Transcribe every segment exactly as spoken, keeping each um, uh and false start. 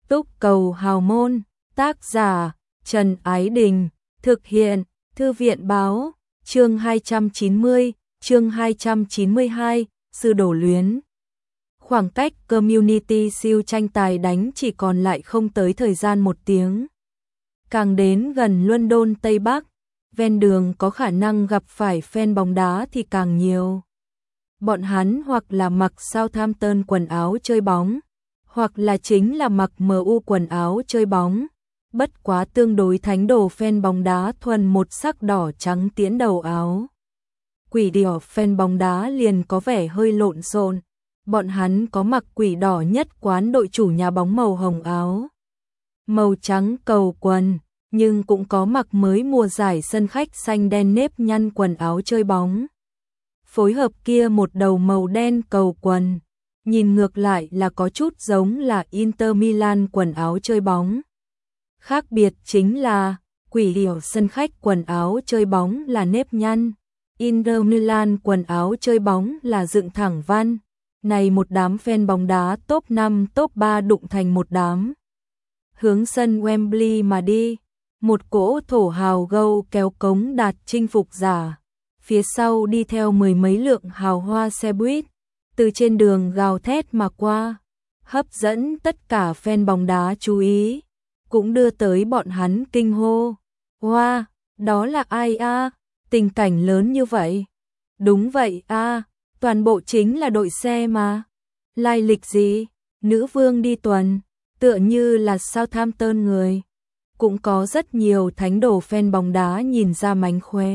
Túc Cầu Hào Môn, tác giả Trần Ái Đình, thực hiện Thư viện Báo, chương hai trăm chín mươi, chương hai trăm chín mươi hai, Sư Đồ Luyến. Khoảng cách Community Shield tranh tài đánh chỉ còn lại không tới thời gian một tiếng. Càng đến gần London Tây Bắc, ven đường có khả năng gặp phải fan bóng đá thì càng nhiều. Bọn hắn hoặc là mặc Southampton quần áo chơi bóng, hoặc là chính là mặc em u quần áo chơi bóng. Bất quá tương đối thánh đồ fan bóng đá thuần một sắc đỏ trắng tiễn đầu áo. Quỷ đỏ fan bóng đá liền có vẻ hơi lộn xộn. Bọn hắn có mặc quỷ đỏ nhất quán đội chủ nhà bóng màu hồng áo, màu trắng cầu quần, nhưng cũng có mặc mới mùa giải sân khách xanh đen nếp nhăn quần áo chơi bóng. Phối hợp kia một đầu màu đen cầu quần, nhìn ngược lại là có chút giống là Inter Milan quần áo chơi bóng. Khác biệt chính là quỷ đỏ sân khách quần áo chơi bóng là nếp nhăn, Inter Milan quần áo chơi bóng là dựng thẳng văn. Này một đám fan bóng đá top năm top ba đụng thành một đám. Hướng sân Wembley mà đi, một cỗ thổ hào gâu kéo cống đạt chinh phục giả. Phía sau đi theo mười mấy lượng hào hoa xe buýt, từ trên đường gào thét mà qua, hấp dẫn tất cả fan bóng đá chú ý, cũng đưa tới bọn hắn kinh hô. Wow, đó là ai a? Tình cảnh lớn như vậy. Đúng vậy a, toàn bộ chính là đội xe mà. Lai lịch gì? Nữ vương đi tuần, tựa như là Southampton người. Cũng có rất nhiều thánh đồ fan bóng đá nhìn ra mánh khóe,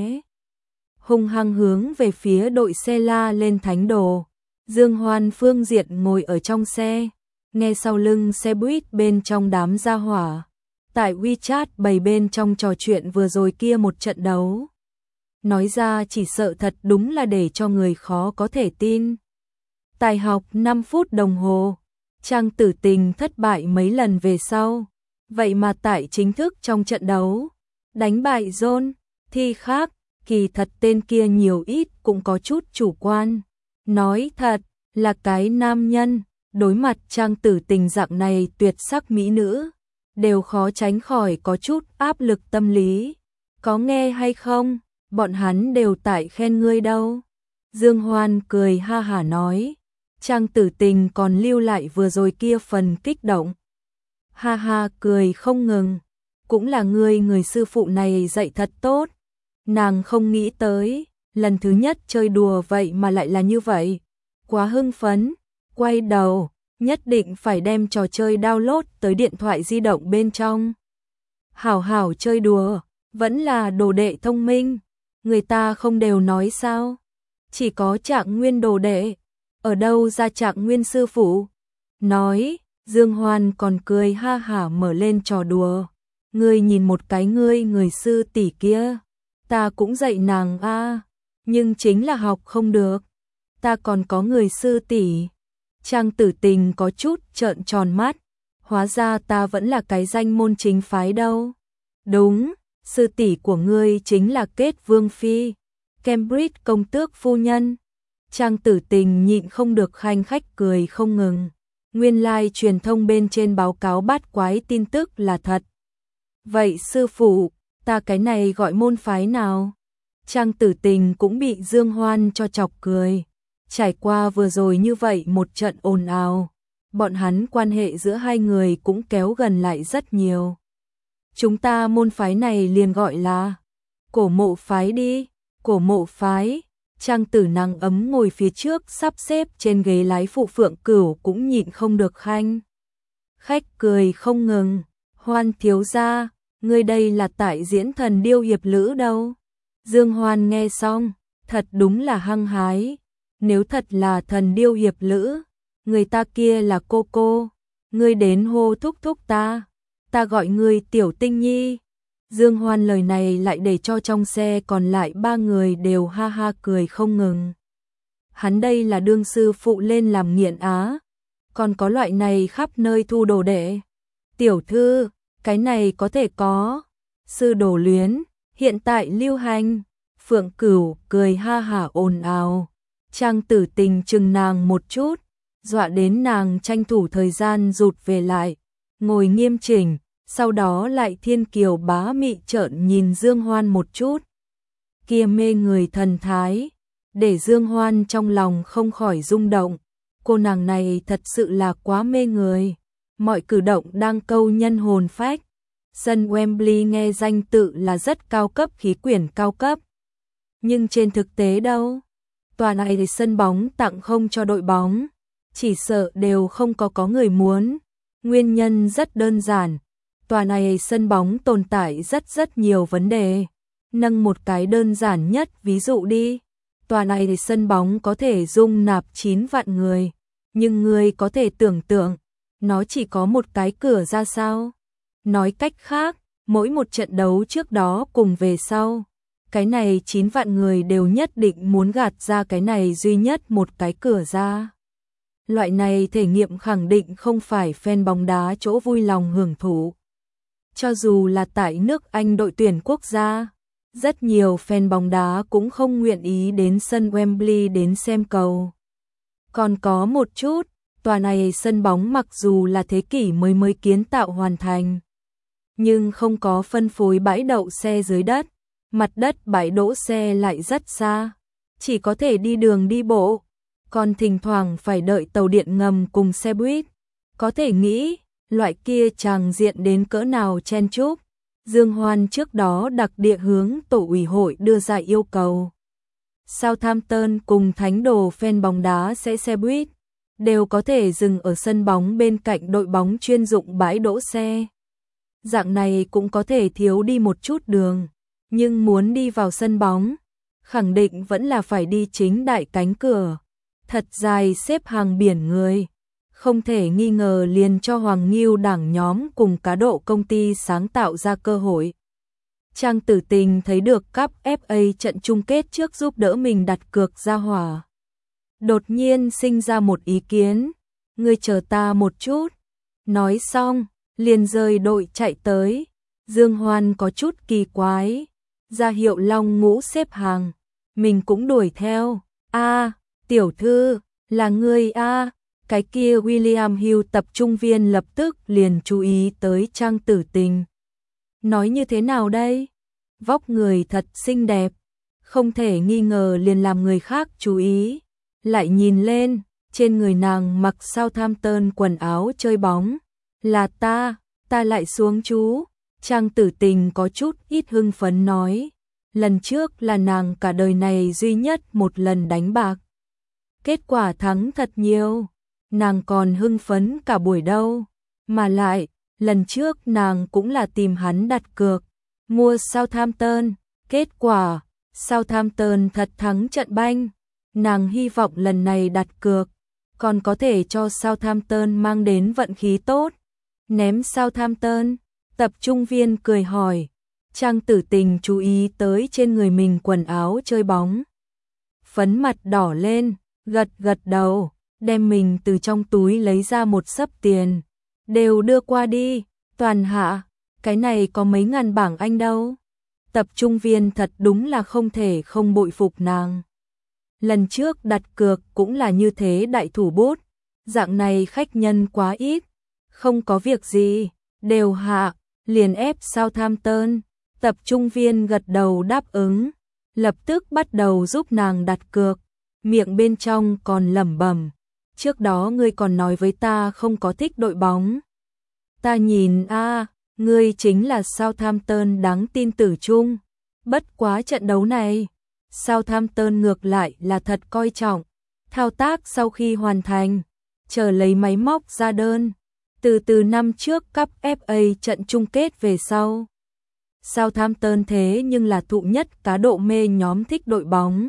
hung hăng hướng về phía đội xe la lên thánh đồ. Dương Hoan phương diện ngồi ở trong xe, nghe sau lưng xe buýt bên trong đám gia hỏa. Tại WeChat bày bên trong trò chuyện vừa rồi kia một trận đấu. Nói ra chỉ sợ thật đúng là để cho người khó có thể tin. Tài học năm phút đồng hồ, Trang Tử Tình thất bại mấy lần về sau. Vậy mà tại chính thức trong trận đấu, đánh bại John, thì khác, kỳ thật tên kia nhiều ít cũng có chút chủ quan. Nói thật, là cái nam nhân, đối mặt Trang Tử Tình dạng này tuyệt sắc mỹ nữ, đều khó tránh khỏi có chút áp lực tâm lý. Có nghe hay không? Bọn hắn đều tại khen ngươi đâu. Dương Hoan cười ha hả nói. Trang Tử Tình còn lưu lại vừa rồi kia phần kích động. Ha ha cười không ngừng. Cũng là ngươi người sư phụ này dạy thật tốt. Nàng không nghĩ tới, lần thứ nhất chơi đùa vậy mà lại là như vậy. Quá hưng phấn, quay đầu, nhất định phải đem trò chơi download tới điện thoại di động bên trong. Hảo hảo chơi đùa, vẫn là đồ đệ thông minh. Người ta không đều nói sao? Chỉ có Trạng Nguyên đồ đệ, ở đâu ra Trạng Nguyên sư phụ? Nói, Dương Hoan còn cười ha hả mở lên trò đùa. Ngươi nhìn một cái ngươi người sư tỷ kia, ta cũng dạy nàng a, nhưng chính là học không được. Ta còn có người sư tỷ. Trang Tử Tình có chút trợn tròn mắt, hóa ra ta vẫn là cái danh môn chính phái đâu. Đúng, sư tỷ của ngươi chính là Kết Vương phi, Cambridge công tước phu nhân. Trang Tử Tình nhịn không được khanh khách cười không ngừng. Nguyên lai like truyền thông bên trên báo cáo bát quái tin tức là thật. Vậy sư phụ, ta cái này gọi môn phái nào? Trang Tử Tình cũng bị Dương Hoan cho chọc cười. Trải qua vừa rồi như vậy một trận ồn ào, bọn hắn quan hệ giữa hai người cũng kéo gần lại rất nhiều. Chúng ta môn phái này liền gọi là Cổ Mộ phái đi. Cổ Mộ phái. Trang Tử Năng ấm ngồi phía trước sắp xếp trên ghế lái phụ Phượng Cửu cũng nhịn không được khanh khách cười không ngừng. Hoan thiếu gia, ngươi đây là tại diễn Thần Điêu Hiệp Lữ đâu? Dương Hoan nghe xong, thật đúng là hăng hái. Nếu thật là Thần Điêu Hiệp Lữ, người ta kia là cô cô, ngươi đến hô thúc thúc ta, ta gọi ngươi Tiểu Tinh Nhi. Dương Hoan lời này lại để cho trong xe còn lại ba người đều ha ha cười không ngừng. Hắn đây là đương sư phụ lên làm nghiện á, còn có loại này khắp nơi thu đồ đệ. Tiểu thư, cái này có thể có. Sư Đồ Luyến, hiện tại lưu hành. Phượng Cửu cười ha hả ồn ào. Trang Tử Tình chừng nàng một chút, dọa đến nàng tranh thủ thời gian rụt về lại. ngồi nghiêm chỉnh, sau đó lại thiên kiều bá mị trợn nhìn Dương Hoan một chút. Kia mê người thần thái, để Dương Hoan trong lòng không khỏi rung động. Cô nàng này thật sự là quá mê người, mọi cử động đang câu nhân hồn phách. Sân Wembley nghe danh tự là rất cao cấp, khí quyển cao cấp. Nhưng trên thực tế đâu? Tòa này thì sân bóng tặng không cho đội bóng, chỉ sợ đều không có có người muốn. Nguyên nhân rất đơn giản, tòa này sân bóng tồn tại rất rất nhiều vấn đề. Nâng một cái đơn giản nhất ví dụ đi. Tòa này thì sân bóng có thể dung nạp chín vạn người, nhưng người có thể tưởng tượng, nó chỉ có một cái cửa ra sao? Nói cách khác, mỗi một trận đấu trước đó cùng về sau, cái này chín vạn người đều nhất định muốn gạt ra cái này duy nhất một cái cửa ra. Loại này thể nghiệm khẳng định không phải fan bóng đá chỗ vui lòng hưởng thụ. Cho dù là tại nước Anh đội tuyển quốc gia, rất nhiều fan bóng đá cũng không nguyện ý đến sân Wembley đến xem cầu. Còn có một chút, tòa này sân bóng mặc dù là thế kỷ mới mới kiến tạo hoàn thành, nhưng không có phân phối bãi đậu xe dưới đất, mặt đất bãi đỗ xe lại rất xa, chỉ có thể đi đường đi bộ, còn thỉnh thoảng phải đợi tàu điện ngầm cùng xe buýt. Có thể nghĩ, loại kia tràng diện đến cỡ nào chen chúc. Dương Hoan trước đó đặc địa hướng tổ ủy hội đưa ra yêu cầu. Southampton cùng thánh đồ fan bóng đá sẽ xe buýt, đều có thể dừng ở sân bóng bên cạnh đội bóng chuyên dụng bãi đỗ xe. Dạng này cũng có thể thiếu đi một chút đường, nhưng muốn đi vào sân bóng, khẳng định vẫn là phải đi chính đại cánh cửa. Thật dài xếp hàng biển người, không thể nghi ngờ liền cho Hoàng Nghiêu đảng nhóm cùng cá độ công ty sáng tạo ra cơ hội. Trang Tử Tình thấy được cúp ép a trận chung kết trước giúp đỡ mình đặt cược ra hỏa. Đột nhiên sinh ra một ý kiến, ngươi chờ ta một chút. Nói xong, liền rời đội chạy tới. Dương Hoan có chút kỳ quái, ra hiệu Long Ngũ xếp hàng, mình cũng đuổi theo. A, tiểu thư, là ngươi a? Cái kia William Hill tập trung viên lập tức liền chú ý tới Trang Tử Tình. Nói như thế nào đây? Vóc người thật xinh đẹp, không thể nghi ngờ liền làm người khác chú ý. Lại nhìn lên, trên người nàng mặc Southampton quần áo chơi bóng. Là ta, ta lại xuống chú. Trang Tử Tình có chút ít hưng phấn nói. Lần trước là nàng cả đời này duy nhất một lần đánh bạc. Kết quả thắng thật nhiều. Nàng còn hưng phấn cả buổi đâu. Mà lại, lần trước nàng cũng là tìm hắn đặt cược, mua Southampton. Kết quả, Southampton thật thắng trận banh. Nàng hy vọng lần này đặt cược, còn có thể cho Southampton mang đến vận khí tốt. Ném Southampton, tập trung viên cười hỏi. Trang Tử Tình chú ý tới trên người mình quần áo chơi bóng. Phấn mặt đỏ lên, gật gật đầu, đem mình từ trong túi lấy ra một xấp tiền. Đều đưa qua đi, Toàn hạ, cái này có mấy ngàn bảng Anh đâu. Tập trung viên thật đúng là không thể không bội phục nàng. Lần trước đặt cược cũng là như thế đại thủ bút, dạng này khách nhân quá ít, không có việc gì, đều hạ, liền ép Southampton. Tập trung viên gật đầu đáp ứng, lập tức bắt đầu giúp nàng đặt cược, miệng bên trong còn lẩm bẩm, trước đó ngươi còn nói với ta không có thích đội bóng. Ta nhìn a, à, ngươi chính là Southampton đáng tin tử chung. Bất quá trận đấu này, Southampton ngược lại là thật coi trọng. Thao tác sau khi hoàn thành, chờ lấy máy móc ra đơn. Từ từ năm trước cúp ép a trận chung kết về sau, Southampton thế nhưng là thụ nhất cá độ mê nhóm thích đội bóng.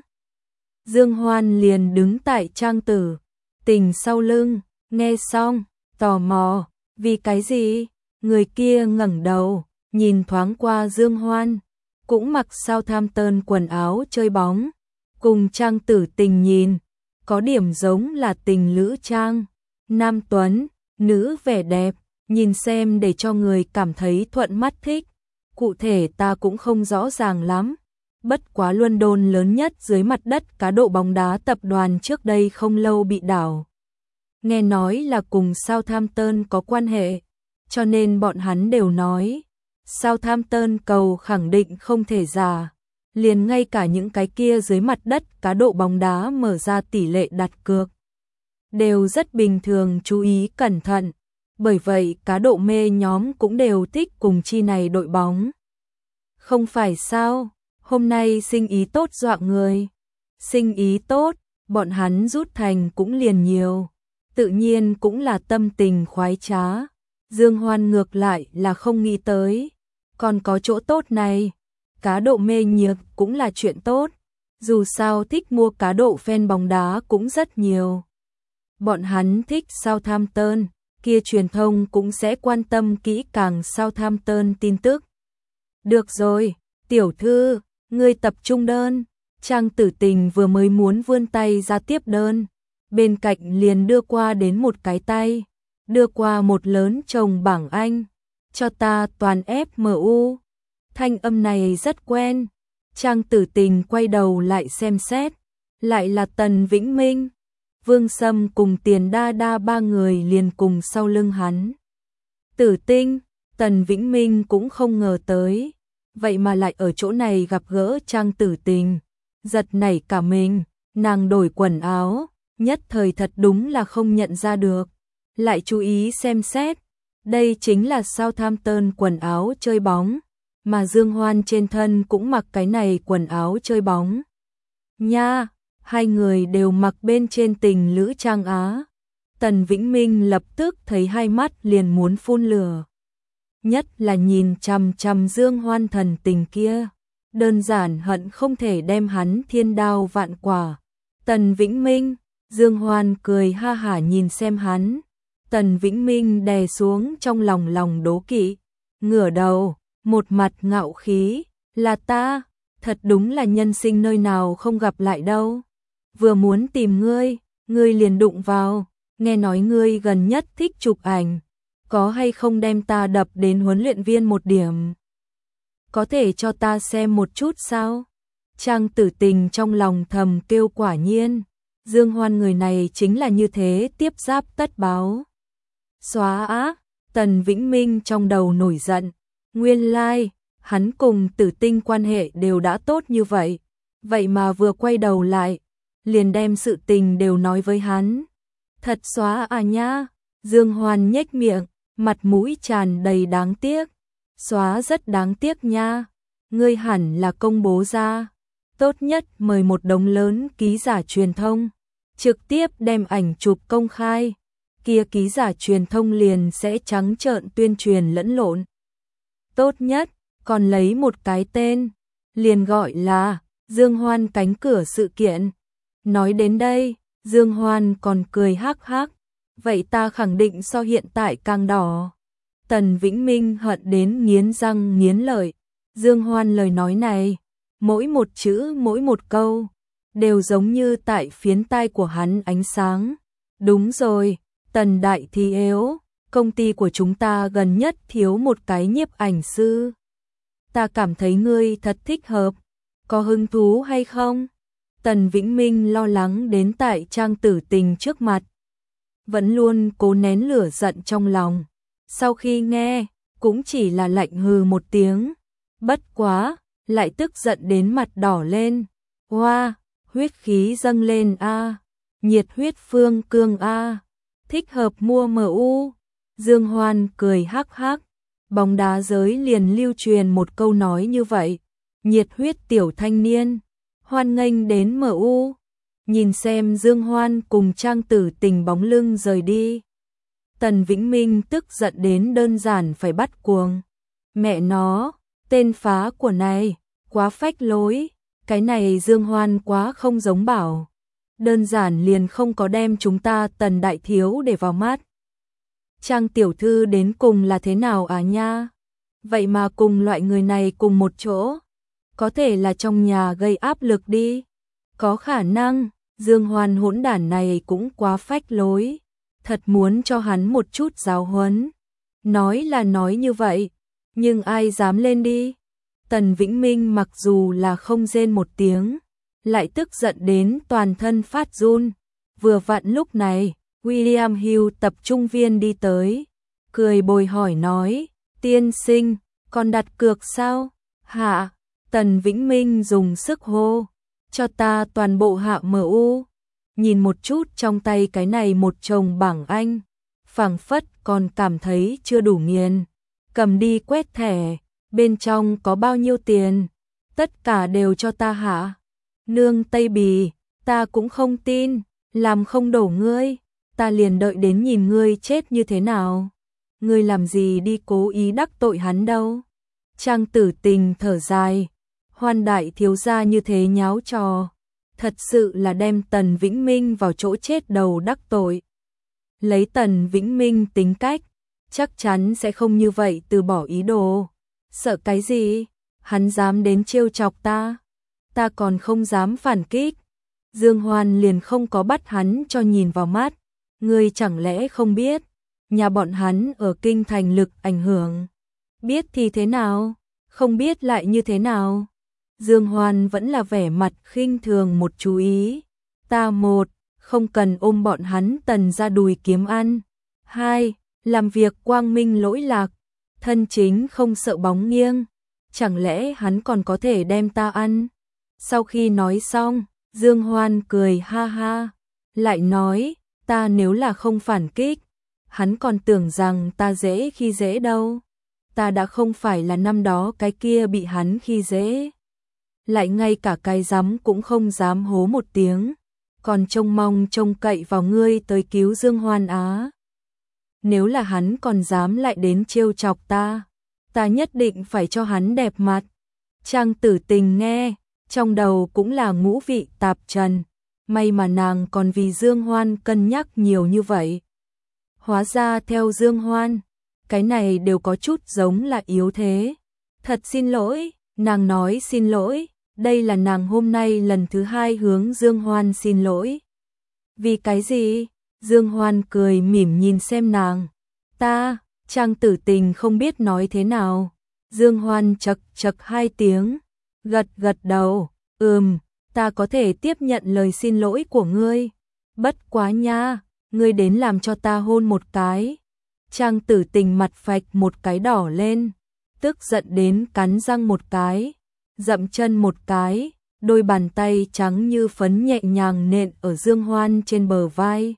Dương Hoan liền đứng tại Trang Tử Tình sau lưng, nghe xong, tò mò, vì cái gì? Người kia ngẩng đầu, nhìn thoáng qua Dương Hoan, cũng mặc Southampton quần áo chơi bóng, cùng Trang Tử Tình nhìn, có điểm giống là tình lữ trang, nam tuấn, nữ vẻ đẹp, nhìn xem để cho người cảm thấy thuận mắt thích. Cụ thể ta cũng không rõ ràng lắm, bất quá London lớn nhất dưới mặt đất cá độ bóng đá tập đoàn trước đây không lâu bị đảo. Nghe nói là cùng Southampton có quan hệ, cho nên bọn hắn đều nói, Southampton cầu khẳng định không thể giả. Liền ngay cả những cái kia dưới mặt đất cá độ bóng đá mở ra tỷ lệ đặt cược đều rất bình thường chú ý cẩn thận. Bởi vậy cá độ mê nhóm cũng đều thích cùng chi này đội bóng. Không phải sao, hôm nay sinh ý tốt dọa người. Sinh ý tốt, bọn hắn rút thành cũng liền nhiều. Tự nhiên cũng là tâm tình khoái trá. Dương Hoan ngược lại là không nghĩ tới. Còn có chỗ tốt này. Cá độ mê nhiệt cũng là chuyện tốt. Dù sao thích mua cá độ fan bóng đá cũng rất nhiều. Bọn hắn thích Southampton, kia truyền thông cũng sẽ quan tâm kỹ càng Southampton tin tức. Được rồi, tiểu thư, ngươi tập trung đơn. Trang Tử Tình vừa mới muốn vươn tay ra tiếp đơn. Bên cạnh liền đưa qua đến một cái tay. Đưa qua một lớn chồng bảng Anh. Cho ta toàn ép em u. Thanh âm này rất quen. Trang Tử Tình quay đầu lại xem xét. Lại là Tần Vĩnh Minh. Vương Sâm cùng Tiền Đa Đa ba người liền cùng sau lưng hắn. Tử Tinh, Tần Vĩnh Minh cũng không ngờ tới. Vậy mà lại ở chỗ này gặp gỡ Trang Tử Tình. Giật nảy cả mình, nàng đổi quần áo. Nhất thời thật đúng là không nhận ra được. Lại chú ý xem xét. Đây chính là Southampton quần áo chơi bóng. Mà Dương Hoan trên thân cũng mặc cái này quần áo chơi bóng. Nha, hai người đều mặc bên trên tình lữ trang á. Tần Vĩnh Minh lập tức thấy hai mắt liền muốn phun lửa. Nhất là nhìn chằm chằm Dương Hoan thần tình kia. Đơn giản hận không thể đem hắn thiên đao vạn quả. Tần Vĩnh Minh, Dương Hoan cười ha hả nhìn xem hắn. Tần Vĩnh Minh đè xuống trong lòng lòng đố kỵ. Ngửa đầu, một mặt ngạo khí. Là ta, thật đúng là nhân sinh nơi nào không gặp lại đâu. Vừa muốn tìm ngươi, ngươi liền đụng vào. Nghe nói ngươi gần nhất thích chụp ảnh. Có hay không đem ta đập đến huấn luyện viên một điểm? Có thể cho ta xem một chút sao? Trang Tử Tình trong lòng thầm kêu quả nhiên. Dương Hoan người này chính là như thế tiếp giáp tất báo. Xóa á, Tần Vĩnh Minh trong đầu nổi giận. Nguyên lai, like, hắn cùng Tử Tinh quan hệ đều đã tốt như vậy. Vậy mà vừa quay đầu lại, liền đem sự tình đều nói với hắn. Thật xóa à nha, Dương Hoan nhếch miệng, mặt mũi tràn đầy đáng tiếc. Xóa rất đáng tiếc nha, ngươi hẳn là công bố ra. Tốt nhất mời một đống lớn ký giả truyền thông, trực tiếp đem ảnh chụp công khai. Kia ký giả truyền thông liền sẽ trắng trợn tuyên truyền lẫn lộn. Tốt nhất, còn lấy một cái tên, liền gọi là Dương Hoan cánh cửa sự kiện. Nói đến đây, Dương Hoan còn cười hắc hắc. Vậy ta khẳng định so hiện tại càng đỏ. Tần Vĩnh Minh hận đến nghiến răng nghiến lợi. Dương Hoan lời nói này, mỗi một chữ mỗi một câu, đều giống như tại phiến tai của hắn ánh sáng. Đúng rồi, Tần Đại Thi yếu, công ty của chúng ta gần nhất thiếu một cái nhiếp ảnh sư. Ta cảm thấy ngươi thật thích hợp, có hứng thú hay không? Tần Vĩnh Minh lo lắng đến tại Trang Tử Tình trước mặt. Vẫn luôn cố nén lửa giận trong lòng. Sau khi nghe, cũng chỉ là lạnh hừ một tiếng. Bất quá, lại tức giận đến mặt đỏ lên. Hoa, huyết khí dâng lên a, nhiệt huyết phương cương a, thích hợp mua em u. Dương Hoan cười hắc hắc. Bóng đá giới liền lưu truyền một câu nói như vậy. Nhiệt huyết tiểu thanh niên, hoan nghênh đến em u. Nhìn xem Dương Hoan cùng Trang Tử Tình bóng lưng rời đi. Tần Vĩnh Minh tức giận đến đơn giản phải bắt cuồng. Mẹ nó, tên phá của này, quá phách lối. Cái này Dương Hoan quá không giống bảo. Đơn giản liền không có đem chúng ta Tần Đại Thiếu để vào mắt. Trang tiểu thư đến cùng là thế nào à nha? Vậy mà cùng loại người này cùng một chỗ. Có thể là trong nhà gây áp lực đi. Có khả năng, Dương Hoan hỗn đản này cũng quá phách lối. Thật muốn cho hắn một chút giáo huấn. Nói là nói như vậy, nhưng ai dám lên đi. Tần Vĩnh Minh mặc dù là không rên một tiếng, lại tức giận đến toàn thân phát run. Vừa vặn lúc này, William Hill tập trung viên đi tới. cười bồi hỏi nói, tiên sinh, còn đặt cược sao? Hạ, Tần Vĩnh Minh dùng sức hô, cho ta toàn bộ hạ em u. Nhìn một chút trong tay cái này một chồng bảng Anh, phảng phất còn cảm thấy chưa đủ nghiền. Cầm đi quét thẻ, bên trong có bao nhiêu tiền? Tất cả đều cho ta hạ. Nương Tây Bì, ta cũng không tin, làm không đổ ngươi, ta liền đợi đến nhìn ngươi chết như thế nào. Ngươi làm gì đi cố ý đắc tội hắn đâu. Trang Tử Tình thở dài, Hoan đại thiếu gia như thế nháo trò, thật sự là đem Tần Vĩnh Minh vào chỗ chết đầu đắc tội. Lấy Tần Vĩnh Minh tính cách, chắc chắn sẽ không như vậy từ bỏ ý đồ. Sợ cái gì? Hắn dám đến trêu chọc ta, ta còn không dám phản kích. Dương Hoan liền không có bắt hắn cho nhìn vào mắt. Ngươi chẳng lẽ không biết, nhà bọn hắn ở kinh thành lực ảnh hưởng. Biết thì thế nào, không biết lại như thế nào. Dương Hoan vẫn là vẻ mặt khinh thường một chú ý. Ta một, không cần ôm bọn hắn Tần ra đùi kiếm ăn. Hai, làm việc quang minh lỗi lạc, thân chính không sợ bóng nghiêng. Chẳng lẽ hắn còn có thể đem ta ăn? Sau khi nói xong, Dương Hoan cười ha ha, lại nói, ta nếu là không phản kích, hắn còn tưởng rằng ta dễ khi dễ đâu. Ta đã không phải là năm đó cái kia bị hắn khi dễ, lại ngay cả cái dám cũng không dám hố một tiếng, còn trông mong trông cậy vào ngươi tới cứu Dương Hoan á. Nếu là hắn còn dám lại đến trêu chọc ta, ta nhất định phải cho hắn đẹp mặt. Trang Tử Tình nghe, trong đầu cũng là ngũ vị tạp trần, may mà nàng còn vì Dương Hoan cân nhắc nhiều như vậy. Hóa ra theo Dương Hoan, cái này đều có chút giống là yếu thế. Thật xin lỗi, nàng nói xin lỗi, đây là nàng hôm nay lần thứ hai hướng Dương Hoan xin lỗi. Vì cái gì? Dương Hoan cười mỉm nhìn xem nàng. Ta, Trang Tử Tình không biết nói thế nào. Dương Hoan chật chật hai tiếng, gật gật đầu, ừm, ta có thể tiếp nhận lời xin lỗi của ngươi. Bất quá nha, ngươi đến làm cho ta hôn một cái. Trang Tử Tình mặt phạch một cái đỏ lên, tức giận đến cắn răng một cái, dậm chân một cái, đôi bàn tay trắng như phấn nhẹ nhàng nện ở Dương Hoan trên bờ vai.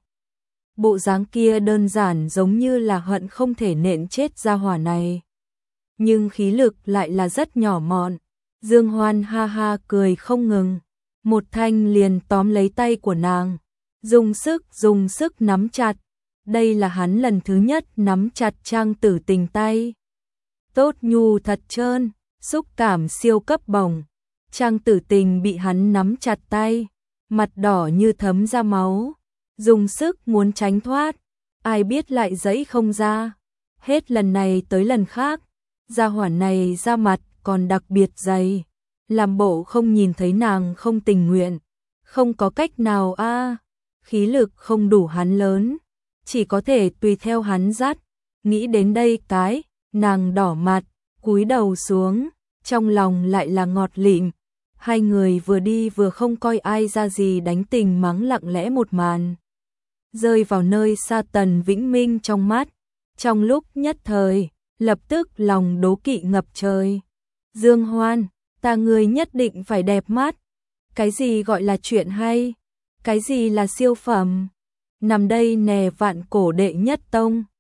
Bộ dáng kia đơn giản giống như là hận không thể nện chết gia hỏa này. Nhưng khí lực lại là rất nhỏ mọn. Dương Hoan ha ha cười không ngừng, một thanh liền tóm lấy tay của nàng, dùng sức dùng sức nắm chặt. Đây là hắn lần thứ nhất nắm chặt Trang Tử Tình tay. Tốt nhu thật trơn, xúc cảm siêu cấp bổng. Trang Tử Tình bị hắn nắm chặt tay, mặt đỏ như thấm ra máu, dùng sức muốn tránh thoát, ai biết lại giãy không ra. Hết lần này tới lần khác, gia hỏa này da mặt còn đặc biệt dày, làm bộ không nhìn thấy nàng không tình nguyện. Không có cách nào a, khí lực không đủ hắn lớn, chỉ có thể tùy theo hắn dắt. Nghĩ đến đây cái, nàng đỏ mặt, cúi đầu xuống, trong lòng lại là ngọt lịm. Hai người vừa đi vừa không coi ai ra gì đánh tình mắng lặng lẽ một màn, rơi vào nơi xa Tần Vĩnh Minh trong mắt. Trong lúc nhất thời, lập tức lòng đố kỵ ngập trời. Dương Hoan, ta ngươi nhất định phải đẹp mắt. Cái gì gọi là chuyện hay? Cái gì là siêu phẩm? Nằm đây nè vạn cổ đệ nhất tông.